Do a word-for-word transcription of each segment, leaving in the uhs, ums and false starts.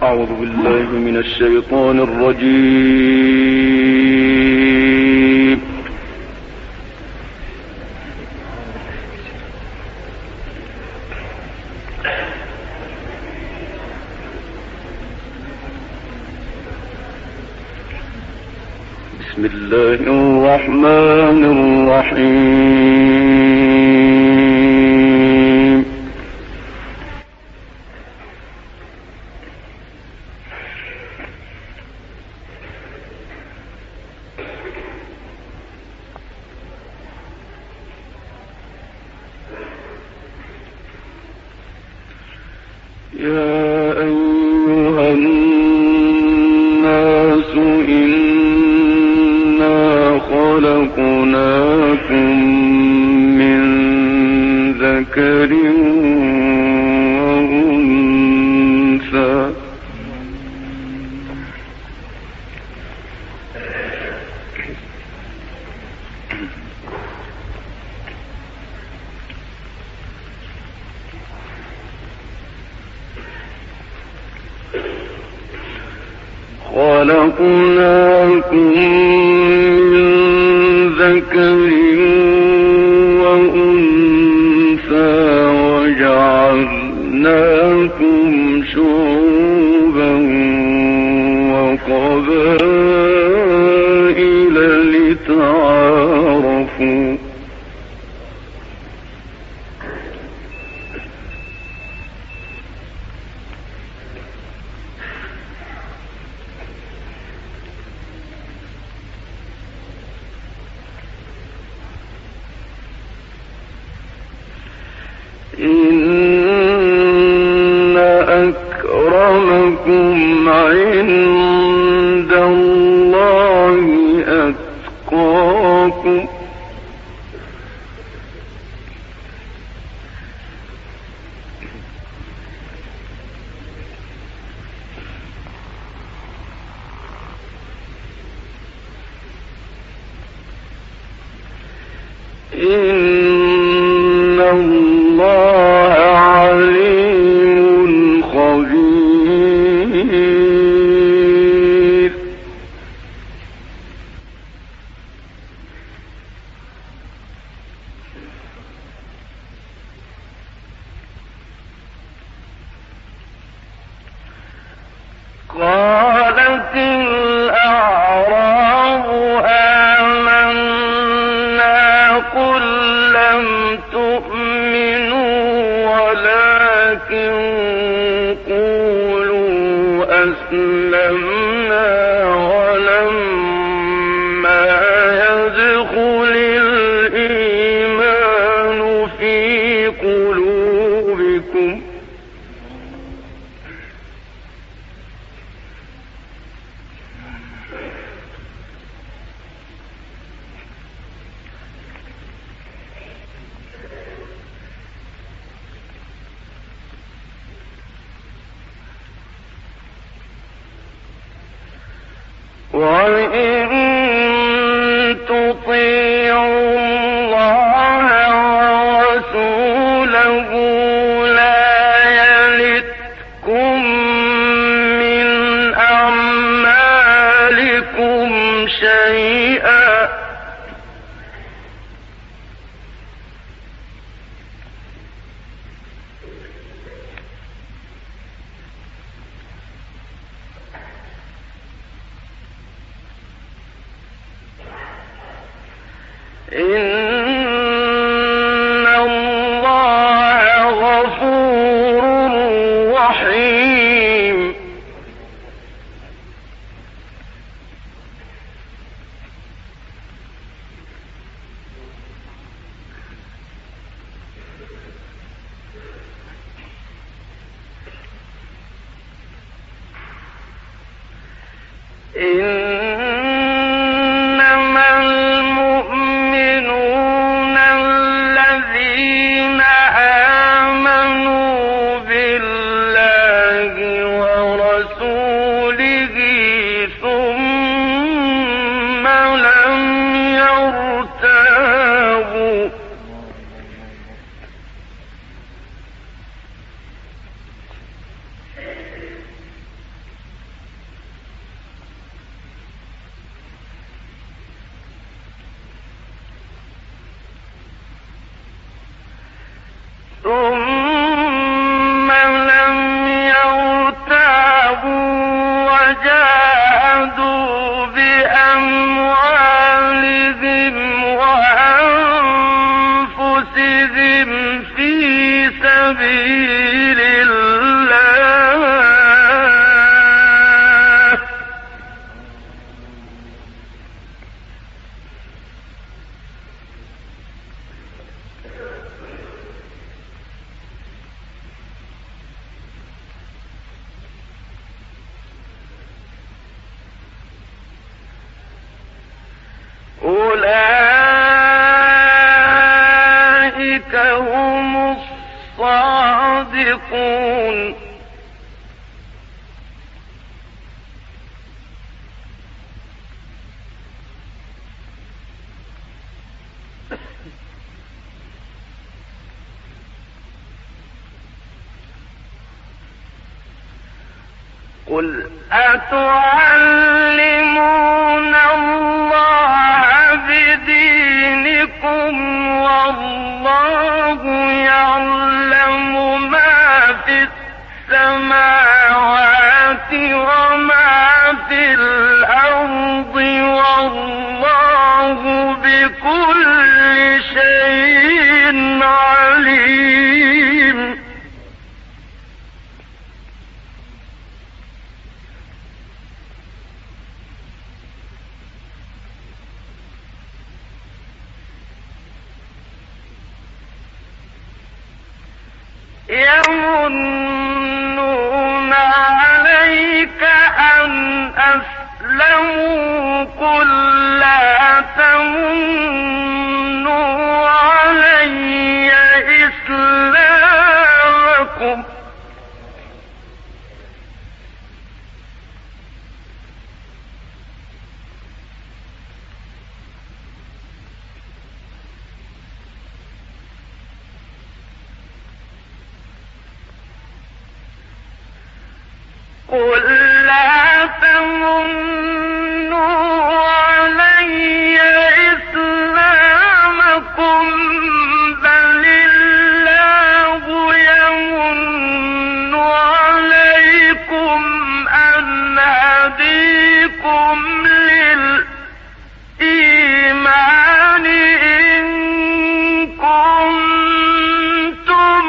أعوذ بالله من الشيطان الرجيم. بسم الله الرحمن الرحيم. يا أيها الناس إنا خلقناكم من ذكر وأنثى خلقناكم من ذكر وأنثى وجعلناكم شعوبا وقبائل لتعارفوا إن أكرمكم عند الله أتقاكم إن الله عليم خبير. قالت الأعراب آمنا قل لم تؤمنوا ولكن قولوا أسلمنا ولما يدخل الإيمان في قلوبكم وإن تطيعوا الله ورسوله لا يلتكم من أعمالكم شيئا إن الله غفور رحيم. إنما المؤمنون الذين آمنوا بالله ورسوله ثم لم يرتابوا سبيل الله أولئك هم الصادقون. قل أتعلمون الله بدينكم والله يعلم ما في السماوات وما في الأرض والله بكل شيء عليم. يمنون عليك أن أسلموا قل لا تمنوا علي إسلامكم قل لا تمنوا علي إسلامكم بل الله يمن عليكم أن هديكم للإيمان إن كنتم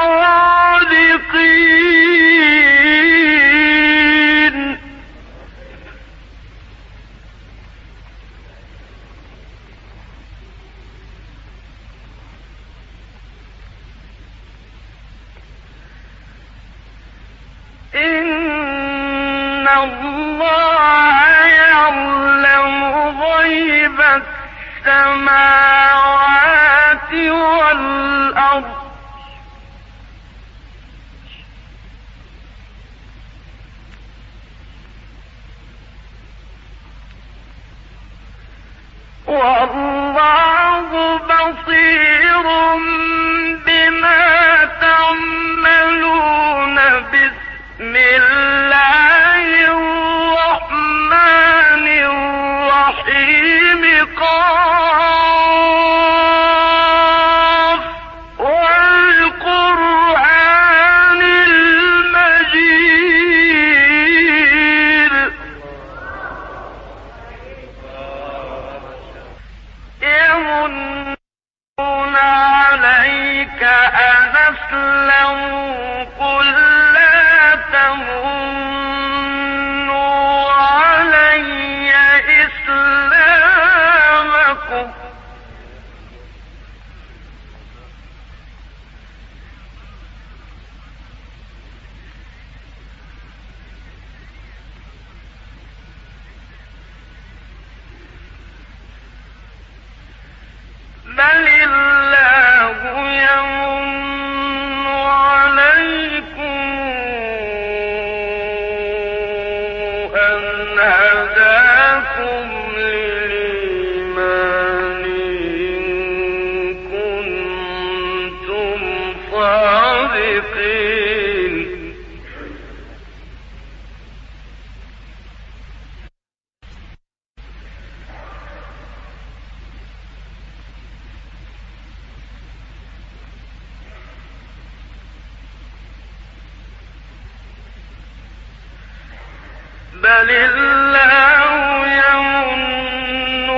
صادقين. إن الله يعلم غيب السماوات والأرض والله بصير بما تعملون. بسم الله الرحمن الرحيم. قاف والقرآن المجيد. يمنون عليك أن أسلموا قل لا تمنوا علي إسلامكم بل الله يمن عليكم أن هداكم للإيمان إن كنتم صادقين. بل الله يمن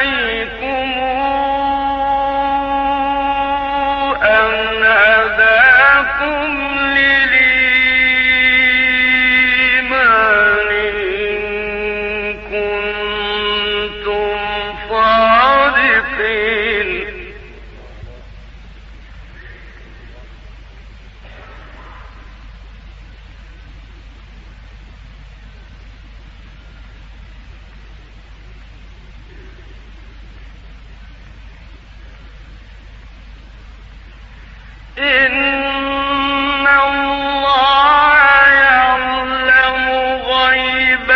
عليكم أن هداكم إن الله يعلم غيب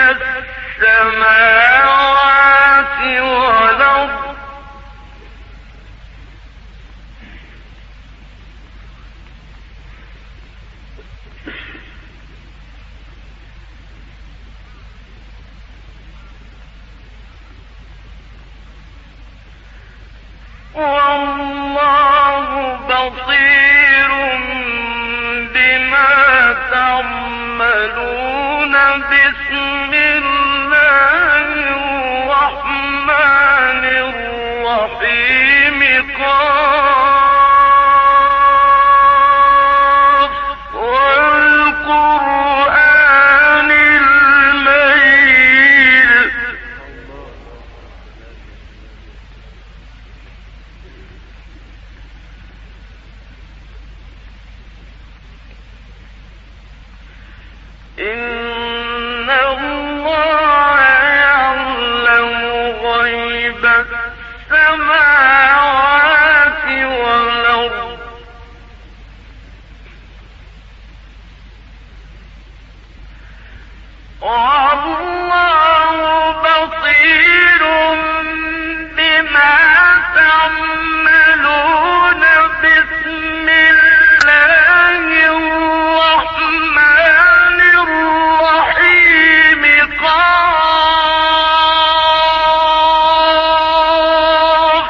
السماوات والأرض والله بصير بما تعملون. بسم الله الرحمن الرحيم. قاف والقرآن المجيد. إن الله يعلم غيب السماوات والأرض والله بصير بما تعملون. بسم الله الرحمن الرحيم. قاف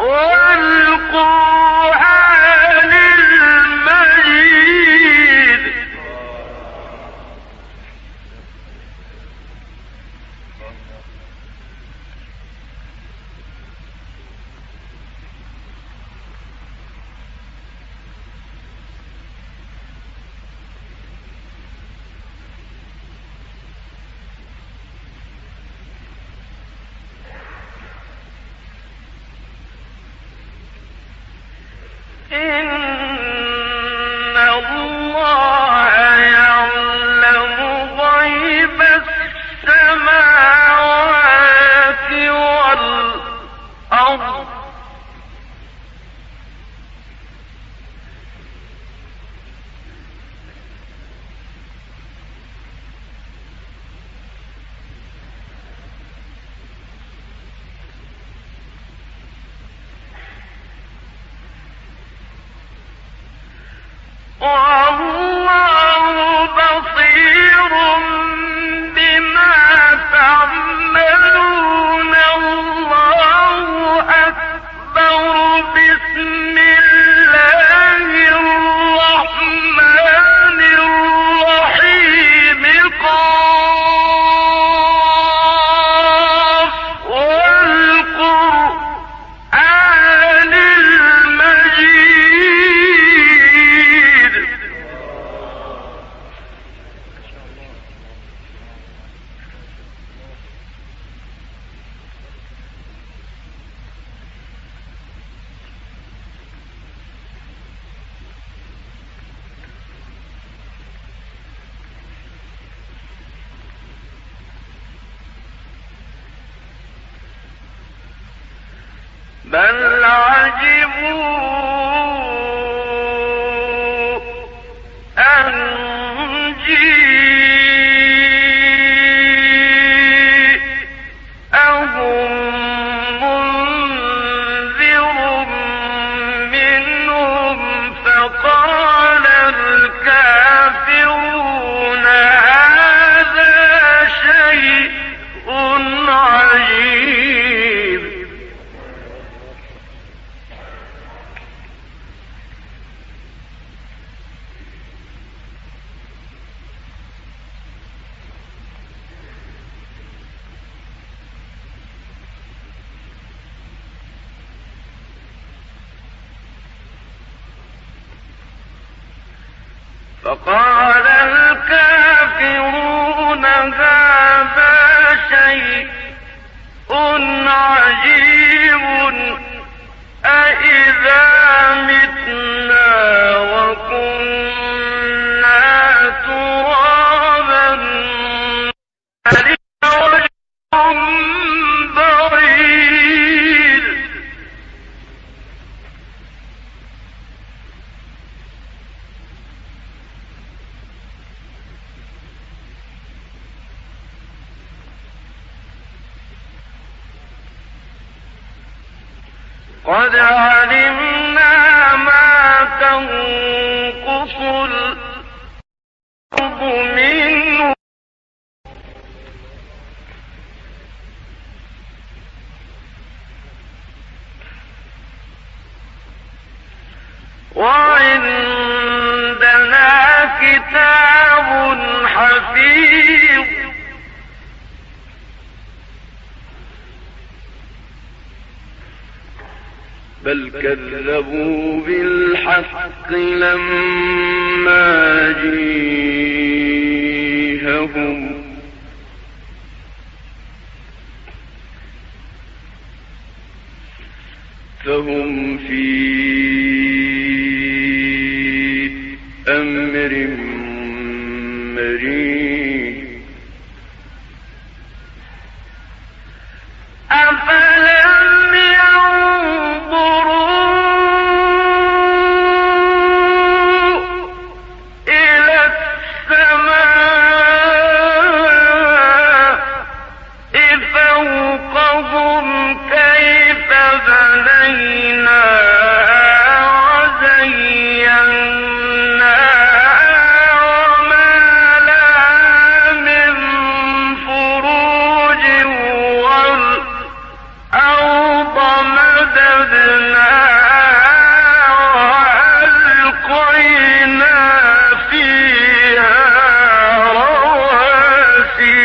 والقرآن المجيد. إن الله يعلم غيب السماوات والأرض والله بصير بما تعملون. الله أكبر. بسم الله الرحمن الرحيم. قاف والقرآن المجيد. بل عجبوا أن جيءهم منذر منهم فقال الكافرون هذا شيء عجيب. فقال الكافرون هذا شيء عجيب أإذا متنا وكنا ترابا لرجل بعيد. قد علمنا ما تنقص الأرض منه وعندنا كتاب حفيظ بل كذبوا بالحق لما جيءهم فهم في أمر مريج أفلم ينظروا إلى السماء فوقهم كيف بنيناها وزيناها وما لها من فروج والأرض مددناها وألقينا فيها رواسي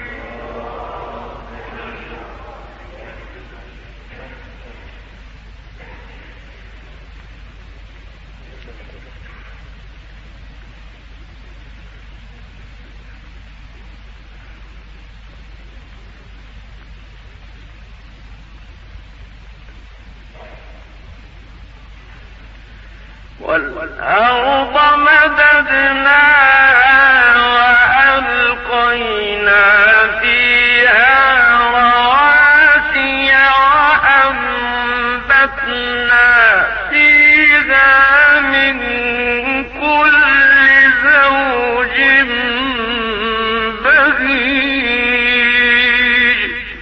والأرض مددناها وألقينا فيها رواسي وأنبتنا فيها من كل زوج بهيج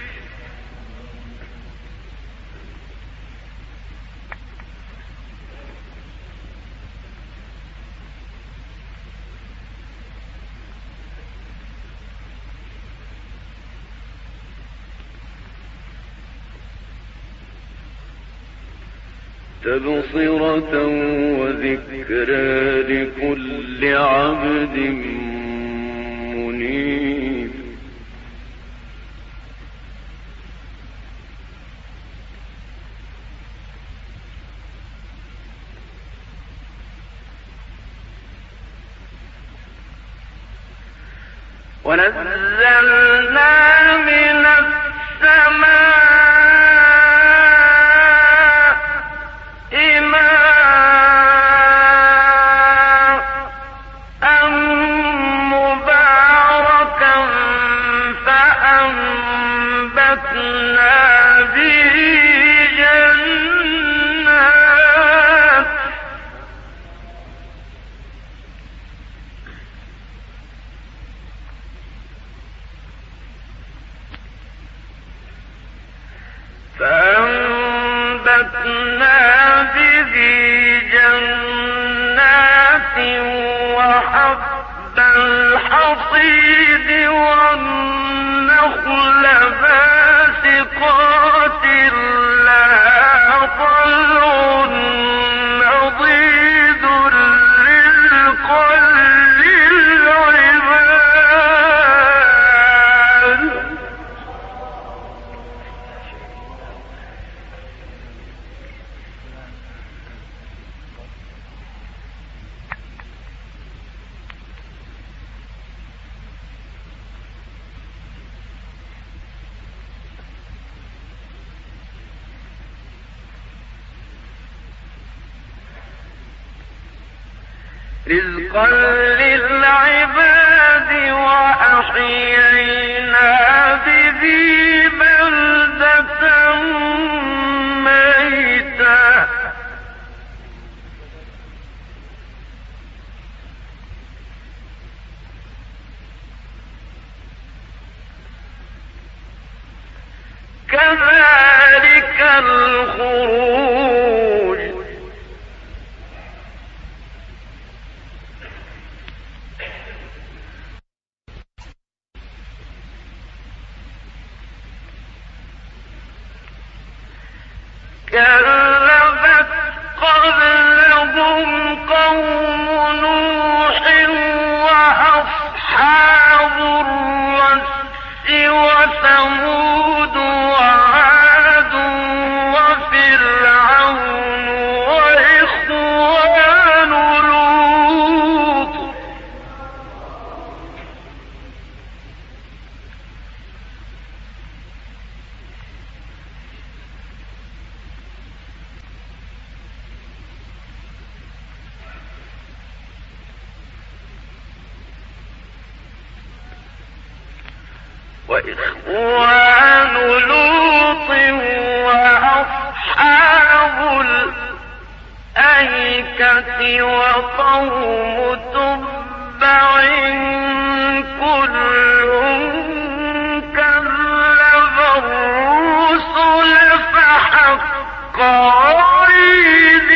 تبصرة وذكرى لكل عبد منيب ونزلنا من السماء فأنبتنا به جنات وحب الحصيد والنخل باسقات لها طلع نضيد للقلب العباد رزقا للعباد وأحيينا به بلدة ميتا كذلك ذلك الخروج كذبت قبلهم قوم نوح وأصحاب الرس وثمود وعاد وفرعون وإخوان لوط وإخوان لوط وأصحاب الأيكة وقوم تبع كل كذب الرسل فحق وعيد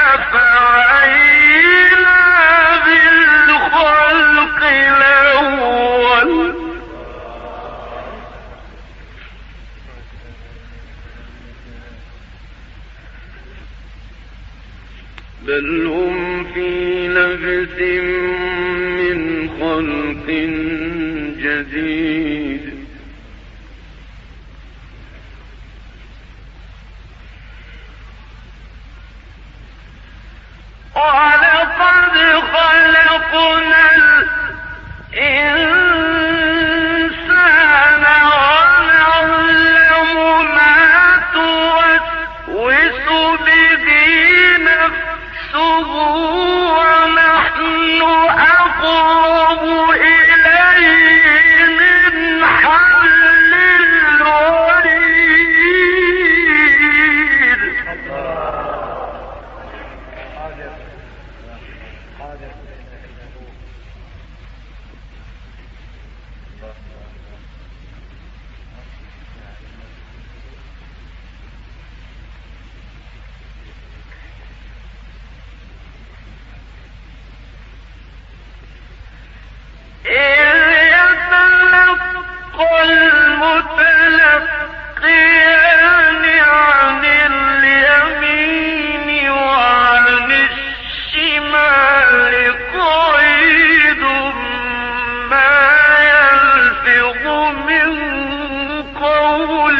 أفعينا بالخلق الأول بل هم في لبس من خلق جديد ولقد خلقنا الإنسان ونعلم ما توسوس به نفسه ونحن أقرب إليه من حبل الوريد المتلقيان عن اليمين وعن الشمال قعيد ما يلفظ من قول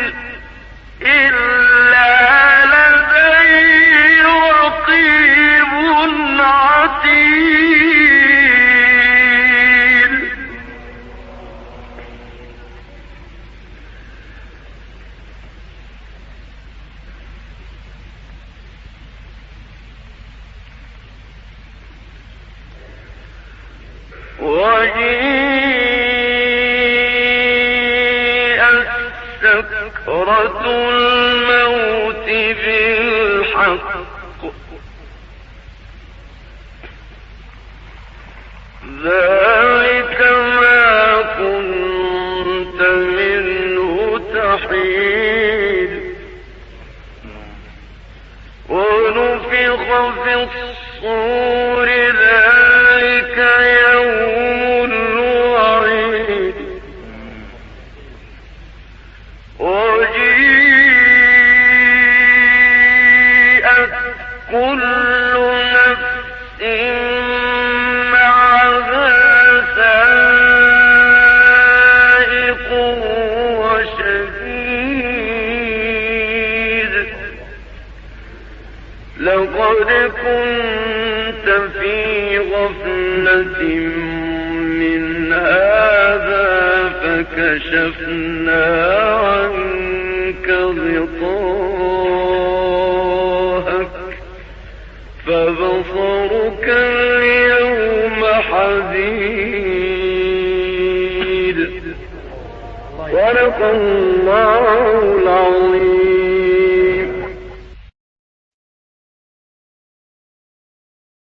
إلا لديه رقيب عتيد وجيءت سكرة الموت بالحق ذلك ما كنت منه تحيد ونفخ في الصور ذلك يوم الوعيد وجيءت كل نفس معها سائق وشهيد لقد كنت في غفلة من هذا فكشفنا عنك غطاءك فبصرك اليوم حديد صدق الله